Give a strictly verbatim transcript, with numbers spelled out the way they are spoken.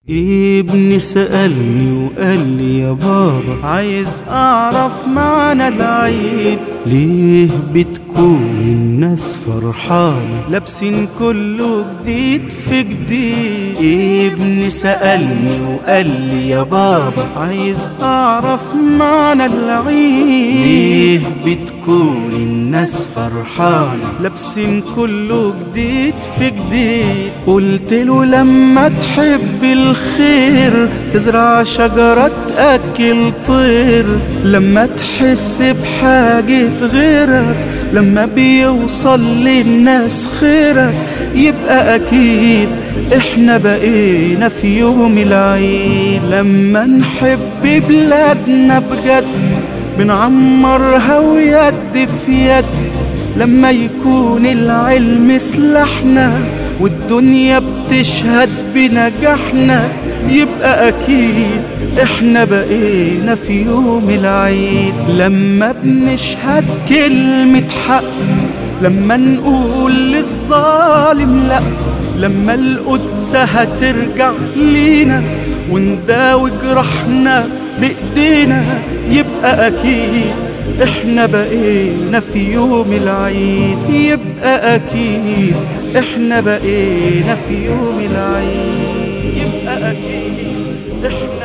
ابني سألني وقال لي يا بابا عايز أعرف معنى العيد، ليه بتكون الناس فرحانة لابسين كله جديد في جديد. ابني سألني وقال لي يا بابا عايز أعرف معنى العيد، ليه بتكون الناس فرحانة لابسين كله جديد في جديد. قلت له لما تحب الخير تزرع شجرة تأكل طير، لما تحس بحاجة غيرك لما بيوصل للناس خيرك يبقى أكيد إحنا بقينا في يوم العيد. لما نحب بلادنا بجد بنعمرها ويد في يد، لما يكون العلم سلاحنا والدنيا بتشهد بنجاحنا يبقى أكيد إحنا بقينا في يوم العيد. لما بنشهد كلمة حق، لما نقول للظالم لأ، لما القدس هترجع لينا ونداوي جرحنا بإيدينا يبقى أكيد إحنا بقينا في يوم العيد. يبقى أكيد إحنا بقينا في يوم العيد. يبقى أكيد إحنا